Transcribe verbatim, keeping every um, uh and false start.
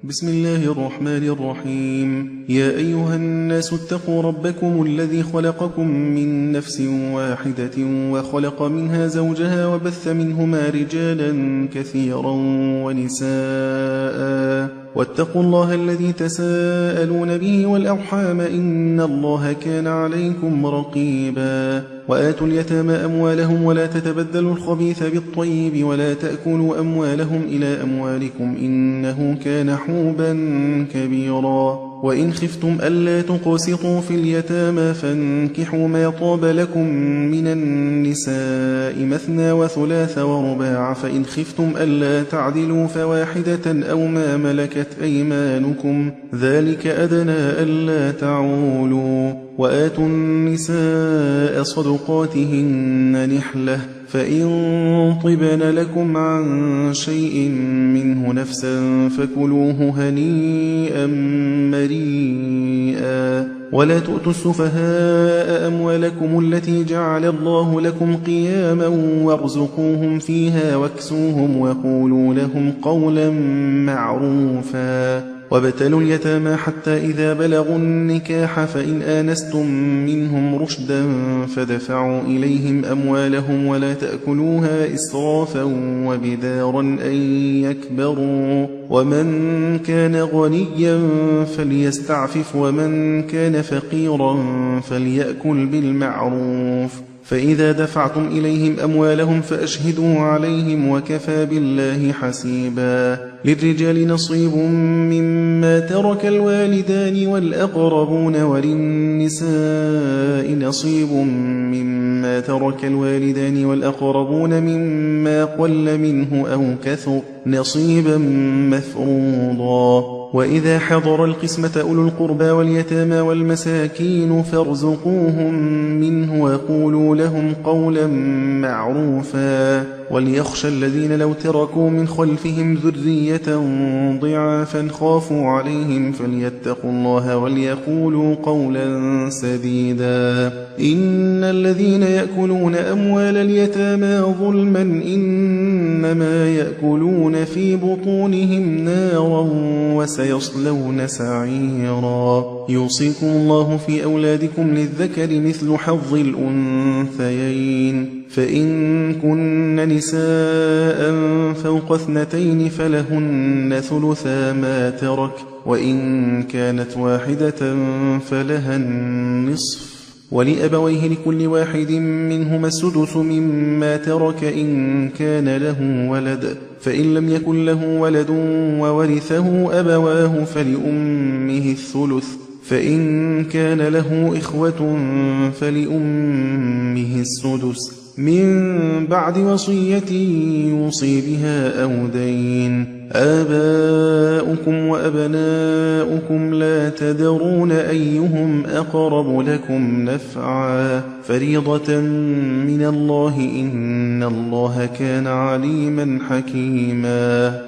بسم الله الرحمن الرحيم. يا أيها الناس اتقوا ربكم الذي خلقكم من نفس واحدة وخلق منها زوجها وبث منهما رجالا كثيرا ونساء واتقوا الله الذي تساءلون به والأرحام إن الله كان عليكم رقيبا. وآتوا اليتامى أموالهم ولا تتبدلوا الخبيث بالطيب ولا تأكلوا أموالهم إلى أموالكم إنه كان حوبا كبيرا. وإن خفتم ألا تقسطوا في اليتامى فانكحوا ما طاب لكم من النساء مثنى وثلاث ورباع، فإن خفتم ألا تعدلوا فواحدة أو ما ملكت أيمانكم ذلك أدنى ألا تعولوا. وآتوا النساء صدقاتهن نحلة فإن طبن لكم عن شيء منه نفسا فكلوه هنيئا مريئا. ولا تؤتوا السفهاء أموالكم التي جعل الله لكم قياما وارزقوهم فيها واكسوهم وقولوا لهم قولا معروفا. وابتلوا اليتامى حتى إذا بلغوا النكاح فإن آنستم منهم رشدا فدفعوا إليهم أموالهم ولا تأكلوها إسرافا وبدارا أن يكبروا. ومن كان غنيا فليستعفف ومن كان فقيرا فليأكل بالمعروف. فإذا دفعتم إليهم أموالهم فأشهدوا عليهم وكفى بالله حسيبا. للرجال نصيب مما ترك الوالدان والأقربون وللنساء نصيب مما ترك الوالدان والأقربون مما قل منه أو كثر نصيبا مفروضا. وإذا حضر القسمة أولو القربى واليتامى والمساكين فارزقوهم منه وقولوا لهم قولا معروفا. وليخشى الذين لو تركوا من خلفهم ذرية ضعافا خافوا عليهم فليتقوا الله وليقولوا قولا سديدا. إن الذين يأكلون أموال اليتامى ظلما إنما يأكلون في بطونهم نارا وسيصلون سعيرا. يوصيكم الله في أولادكم للذكر مثل حظ الأنثيين، فإن كن نساء فوق اثنتين فلهن ثلثا ما ترك، وإن كانت واحدة فلها النصف. ولأبويه لكل واحد منهما السدس مما ترك إن كان له ولد، فإن لم يكن له ولد وورثه أبواه فلأمه الثلث، فإن كان له إخوة فلأمه السدس من بعد وصية يوصي بها أو دين. آباؤكم وأبناؤكم لا تدرون أيهم أقرب لكم نفعا فريضة من الله إن الله كان عليما حكيما.